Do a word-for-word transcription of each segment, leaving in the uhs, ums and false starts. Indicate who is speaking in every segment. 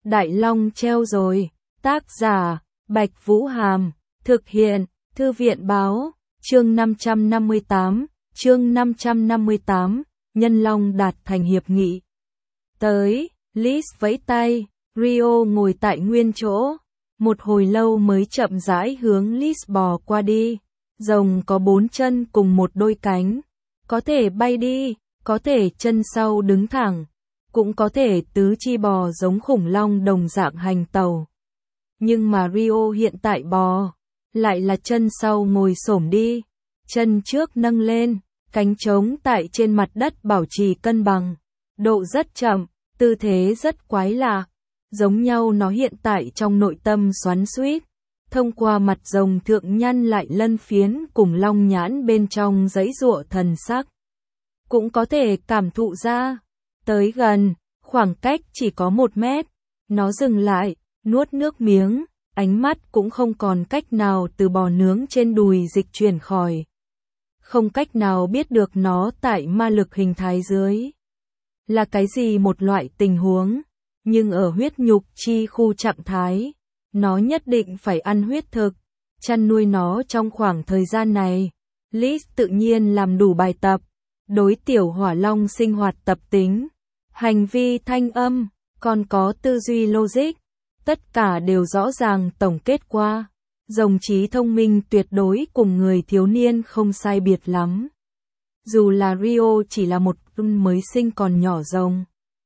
Speaker 1: Đại Long treo rồi. Tác giả, Bạch Vũ Hàm. Thực hiện, Thư viện Báo. Chương năm trăm năm mươi tám. Chương năm trăm năm mươi tám. Nhân Long đạt thành hiệp nghị. Tới, Liz vẫy tay. Rio ngồi tại nguyên chỗ. Một hồi lâu mới chậm rãi hướng Liz bò qua đi. Rồng có bốn chân cùng một đôi cánh. Có thể bay đi, có thể chân sau đứng thẳng. Cũng có thể tứ chi bò giống khủng long đồng dạng hành tàu. Nhưng mà Rio hiện tại bò, lại là chân sau ngồi xổm đi. Chân trước nâng lên, cánh trống tại trên mặt đất bảo trì cân bằng. Độ rất chậm, tư thế rất quái lạ. Giống nhau nó hiện tại trong nội tâm xoắn xuýt. Thông qua mặt rồng thượng nhăn lại lân phiến cùng long nhãn bên trong giãy giụa thần sắc. Cũng có thể cảm thụ ra. Tới gần, khoảng cách chỉ có một mét. Nó dừng lại, nuốt nước miếng, ánh mắt cũng không còn cách nào từ bò nướng trên đùi dịch chuyển khỏi. Không cách nào biết được nó tại ma lực hình thái dưới là cái gì một loại tình huống. Nhưng ở huyết nhục chi khu trạng thái, nó nhất định phải ăn huyết thực. Chăn nuôi nó trong khoảng thời gian này, Liz tự nhiên làm đủ bài tập. Đối tiểu hỏa long sinh hoạt tập tính, hành vi thanh âm, còn có tư duy logic, tất cả đều rõ ràng tổng kết qua. Rồng trí thông minh tuyệt đối cùng người thiếu niên không sai biệt lắm. Dù là Rio chỉ là một mới sinh còn nhỏ rồng.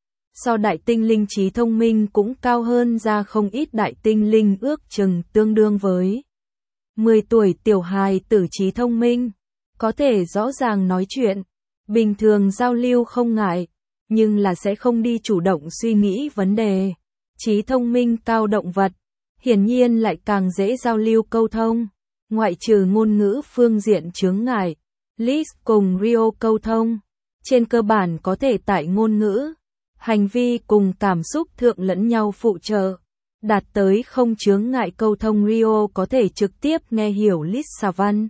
Speaker 1: So đại tinh linh trí thông minh cũng cao hơn ra không ít. Đại tinh linh ước chừng tương đương với mười tuổi tiểu hài tử trí thông minh, có thể rõ ràng nói chuyện, bình thường giao lưu không ngại, nhưng là sẽ không đi chủ động suy nghĩ vấn đề. Trí thông minh cao động vật, hiển nhiên lại càng dễ giao lưu câu thông, ngoại trừ ngôn ngữ phương diện chướng ngại. Liz cùng Rio câu thông, trên cơ bản có thể tại ngôn ngữ, hành vi cùng cảm xúc thượng lẫn nhau phụ trợ, đạt tới không chướng ngại câu thông. Rio có thể trực tiếp nghe hiểu Liz xà văn,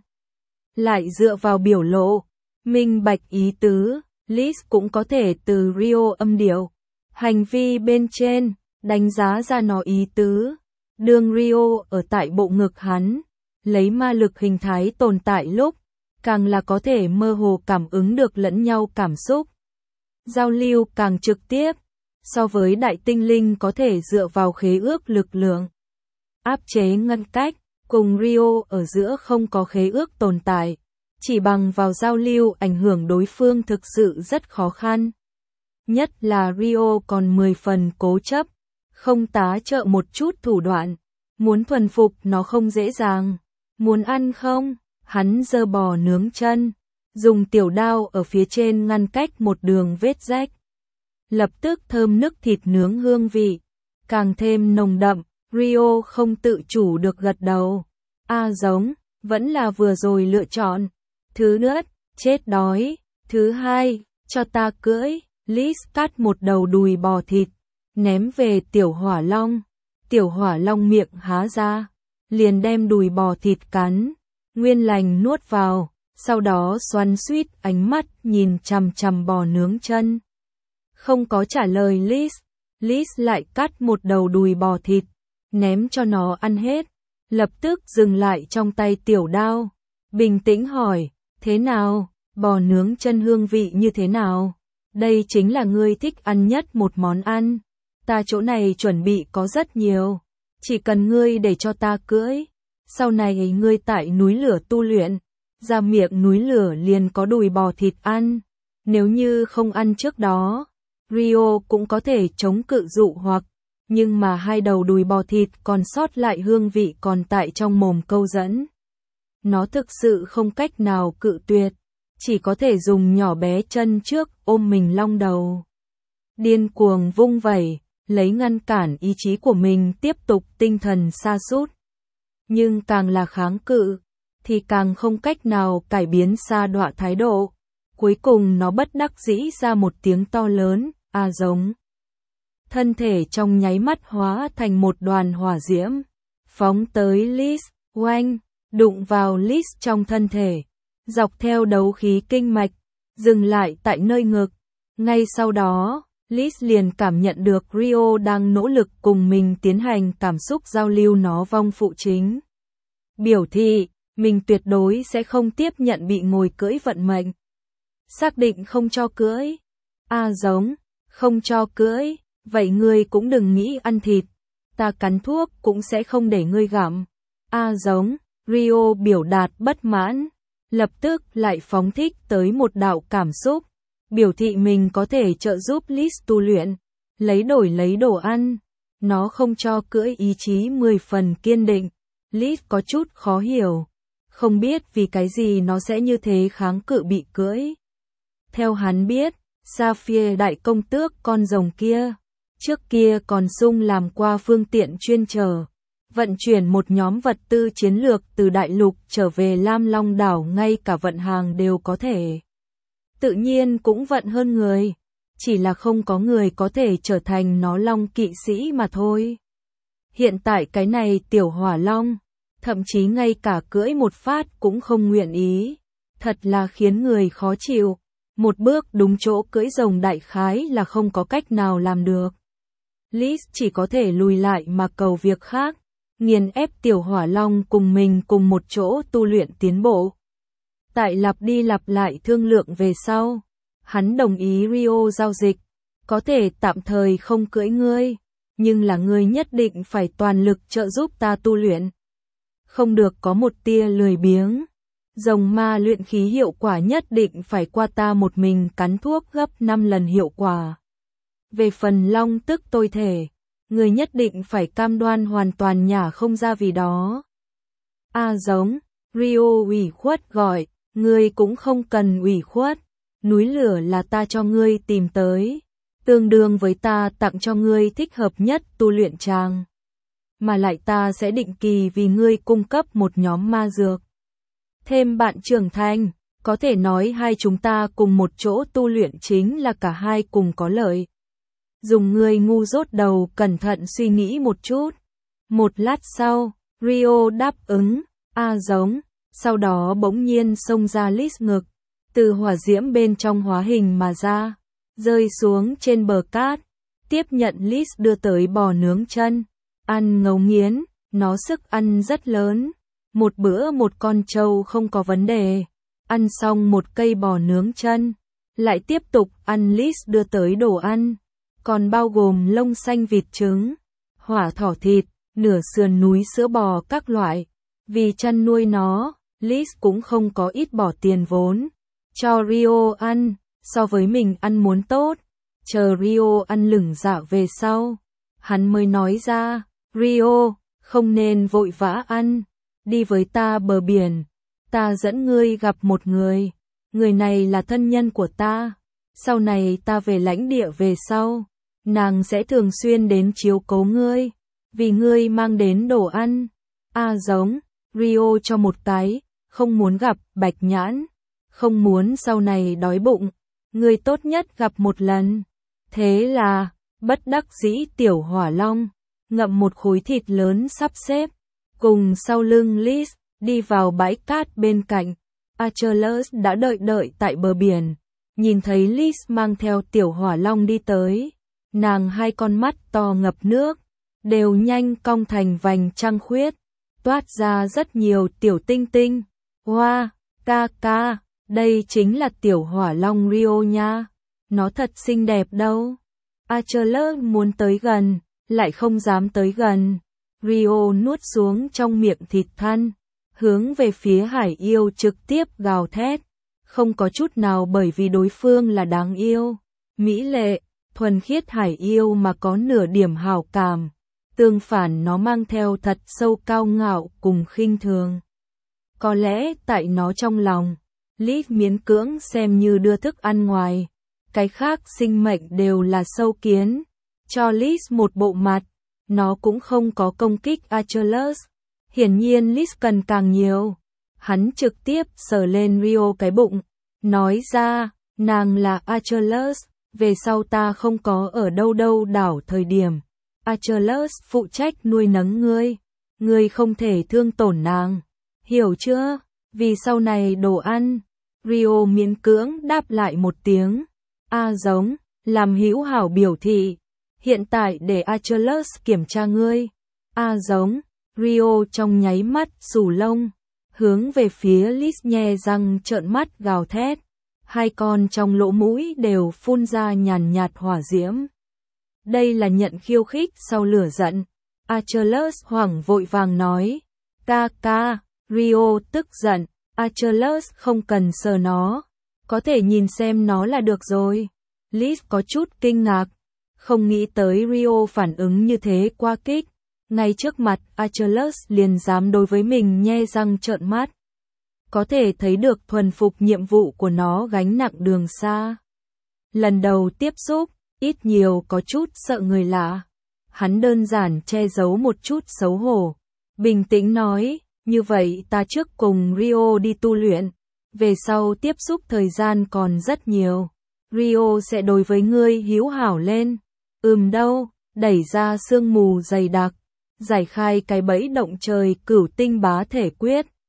Speaker 1: lại dựa vào biểu lộ, minh bạch ý tứ. Liz cũng có thể từ Rio âm điệu, hành vi bên trên, đánh giá ra nó ý tứ. Đường Rio ở tại bộ ngực hắn, lấy ma lực hình thái tồn tại lúc, càng là có thể mơ hồ cảm ứng được lẫn nhau cảm xúc. Giao lưu càng trực tiếp, so với đại tinh linh có thể dựa vào khế ước lực lượng, áp chế ngăn cách, cùng Rio ở giữa không có khế ước tồn tại. Chỉ bằng vào giao lưu ảnh hưởng đối phương thực sự rất khó khăn. Nhất là Rio còn mười phần cố chấp, không tá trợ một chút thủ đoạn. Muốn thuần phục nó không dễ dàng. Muốn ăn không? Hắn giơ bò nướng chân, dùng tiểu đao ở phía trên ngăn cách một đường vết rách. Lập tức thơm nức thịt nướng hương vị, càng thêm nồng đậm. Rio không tự chủ được gật đầu. A giống, vẫn là vừa rồi lựa chọn. Thứ nhất, chết đói. Thứ hai, cho ta cưỡi. Liz cắt một đầu đùi bò thịt, ném về tiểu hỏa long. Tiểu hỏa long miệng há ra, liền đem đùi bò thịt cắn, nguyên lành nuốt vào, sau đó xoắn xuýt ánh mắt nhìn chằm chằm bò nướng chân. Không có trả lời Liz, Liz lại cắt một đầu đùi bò thịt, ném cho nó ăn hết, lập tức dừng lại trong tay tiểu đao, bình tĩnh hỏi, thế nào, bò nướng chân hương vị như thế nào? Đây chính là ngươi thích ăn nhất một món ăn. Ta chỗ này chuẩn bị có rất nhiều, chỉ cần ngươi để cho ta cưỡi. Sau này ngươi tại núi lửa tu luyện, ra miệng núi lửa liền có đùi bò thịt ăn. Nếu như không ăn trước đó, Rio cũng có thể chống cự dụ hoặc, nhưng mà hai đầu đùi bò thịt còn sót lại hương vị còn tại trong mồm câu dẫn. Nó thực sự không cách nào cự tuyệt, chỉ có thể dùng nhỏ bé chân trước ôm mình long đầu. Điên cuồng vung vẩy, lấy ngăn cản ý chí của mình tiếp tục tinh thần sa sút. Nhưng càng là kháng cự, thì càng không cách nào cải biến sa đọa thái độ. Cuối cùng nó bất đắc dĩ ra một tiếng to lớn, a giống. Thân thể trong nháy mắt hóa thành một đoàn hỏa diễm, phóng tới Liz, oanh, đụng vào Liz trong thân thể, dọc theo đấu khí kinh mạch, dừng lại tại nơi ngực. Ngay sau đó, Liz liền cảm nhận được Rio đang nỗ lực cùng mình tiến hành cảm xúc giao lưu, nó vong phụ chính. Biểu thị, mình tuyệt đối sẽ không tiếp nhận bị ngồi cưỡi vận mệnh. Xác định không cho cưỡi. A giống, không cho cưỡi, vậy ngươi cũng đừng nghĩ ăn thịt. Ta cắn thuốc cũng sẽ không để ngươi gặm. A giống, Rio biểu đạt bất mãn, lập tức lại phóng thích tới một đạo cảm xúc, biểu thị mình có thể trợ giúp Liz tu luyện, lấy đổi lấy đồ ăn. Nó không cho cưỡi, ý chí mười phần kiên định. Liz có chút khó hiểu, không biết vì cái gì nó sẽ như thế kháng cự bị cưỡi. Theo hắn biết, Sapphire đại công tước con rồng kia, trước kia còn sung làm qua phương tiện chuyên chở, vận chuyển một nhóm vật tư chiến lược từ đại lục trở về Lam Long đảo, ngay cả vận hàng đều có thể. Tự nhiên cũng vận hơn người, chỉ là không có người có thể trở thành nó long kỵ sĩ mà thôi. Hiện tại cái này tiểu hỏa long, thậm chí ngay cả cưỡi một phát cũng không nguyện ý, thật là khiến người khó chịu. Một bước đúng chỗ cưỡi rồng đại khái là không có cách nào làm được. Liz chỉ có thể lùi lại mà cầu việc khác, nghiền ép tiểu hỏa long cùng mình cùng một chỗ tu luyện tiến bộ. Tại lặp đi lặp lại thương lượng về sau, hắn đồng ý Rio giao dịch, có thể tạm thời không cưỡi ngươi, nhưng là ngươi nhất định phải toàn lực trợ giúp ta tu luyện. Không được có một tia lười biếng. Rồng ma luyện khí hiệu quả nhất định phải qua ta một mình cắn thuốc gấp năm lần hiệu quả. Về phần long tức tôi thể, người nhất định phải cam đoan hoàn toàn nhả không ra vì đó. A giống, Rio ủy khuất gọi, ngươi cũng không cần ủy khuất, núi lửa là ta cho ngươi tìm tới, tương đương với ta tặng cho ngươi thích hợp nhất tu luyện tràng. Mà lại ta sẽ định kỳ vì ngươi cung cấp một nhóm ma dược. Thêm bạn trưởng thành, có thể nói hai chúng ta cùng một chỗ tu luyện chính là cả hai cùng có lợi. Dùng người ngu dốt đầu cẩn thận suy nghĩ một chút. Một lát sau, Rio đáp ứng, A giống, sau đó bỗng nhiên xông ra Liz ngực, từ hỏa diễm bên trong hóa hình mà ra, rơi xuống trên bờ cát, tiếp nhận Liz đưa tới bò nướng chân, ăn ngấu nghiến, nó sức ăn rất lớn. Một bữa một con trâu không có vấn đề, ăn xong một cây bò nướng chân, lại tiếp tục ăn Liz đưa tới đồ ăn, còn bao gồm lông xanh vịt trứng, hỏa thỏ thịt, nửa sườn núi sữa bò các loại. Vì chăn nuôi nó, Liz cũng không có ít bỏ tiền vốn, cho Rio ăn, so với mình ăn muốn tốt. Chờ Rio ăn lửng dạ về sau, hắn mới nói ra, Rio, không nên vội vã ăn. Đi với ta bờ biển, ta dẫn ngươi gặp một người, người này là thân nhân của ta, sau này ta về lãnh địa về sau, nàng sẽ thường xuyên đến chiếu cố ngươi, vì ngươi mang đến đồ ăn. A giống, Rio cho một cái, không muốn gặp Bạch Nhãn, không muốn sau này đói bụng, ngươi tốt nhất gặp một lần. Thế là, bất đắc dĩ tiểu hỏa long, ngậm một khối thịt lớn sắp xếp, cùng sau lưng Liz, đi vào bãi cát bên cạnh. Achilles đã đợi đợi tại bờ biển, nhìn thấy Liz mang theo tiểu hỏa long đi tới, nàng hai con mắt to ngập nước, đều nhanh cong thành vành trăng khuyết, toát ra rất nhiều tiểu tinh tinh. Hoa, wow, ca ca, đây chính là tiểu hỏa long Rio nha, nó thật xinh đẹp đâu. Achilles muốn tới gần, lại không dám tới gần. Rio nuốt xuống trong miệng thịt than, hướng về phía hải yêu trực tiếp gào thét, không có chút nào bởi vì đối phương là đáng yêu, mỹ lệ, thuần khiết hải yêu mà có nửa điểm hảo cảm, tương phản nó mang theo thật sâu cao ngạo cùng khinh thường. Có lẽ tại nó trong lòng, Liz miễn cưỡng xem như đưa thức ăn ngoài, cái khác sinh mệnh đều là sâu kiến, cho Liz một bộ mặt. Nó cũng không có công kích Achilles. Hiển nhiên Liz cần càng nhiều. Hắn trực tiếp sờ lên Rio cái bụng, nói ra, nàng là Achilles, về sau ta không có ở đâu đâu đảo thời điểm. Achilles phụ trách nuôi nấng ngươi, ngươi không thể thương tổn nàng, hiểu chưa? Vì sau này đồ ăn. Rio miễn cưỡng đáp lại một tiếng, A giống, làm hữu hảo biểu thị. Hiện tại để Achilles kiểm tra ngươi. A giống, Rio trong nháy mắt xù lông, hướng về phía Liz nhe răng trợn mắt gào thét. Hai con trong lỗ mũi đều phun ra nhàn nhạt hỏa diễm. Đây là nhận khiêu khích sau lửa giận. Achilles hoảng vội vàng nói. Ca ca, Rio tức giận. Achilles không cần sờ nó. Có thể nhìn xem nó là được rồi. Liz có chút kinh ngạc. Không nghĩ tới Rio phản ứng như thế quá kích. Ngay trước mặt Achilles liền dám đối với mình nhe răng trợn mắt. Có thể thấy được thuần phục nhiệm vụ của nó gánh nặng đường xa. Lần đầu tiếp xúc, ít nhiều có chút sợ người lạ. Hắn đơn giản che giấu một chút xấu hổ. Bình tĩnh nói, như vậy ta trước cùng Rio đi tu luyện. Về sau tiếp xúc thời gian còn rất nhiều. Rio sẽ đối với ngươi hữu hảo lên. Ừm đâu, đẩy ra sương mù dày đặc. Giải khai cái bẫy động trời cửu tinh bá thể quyết.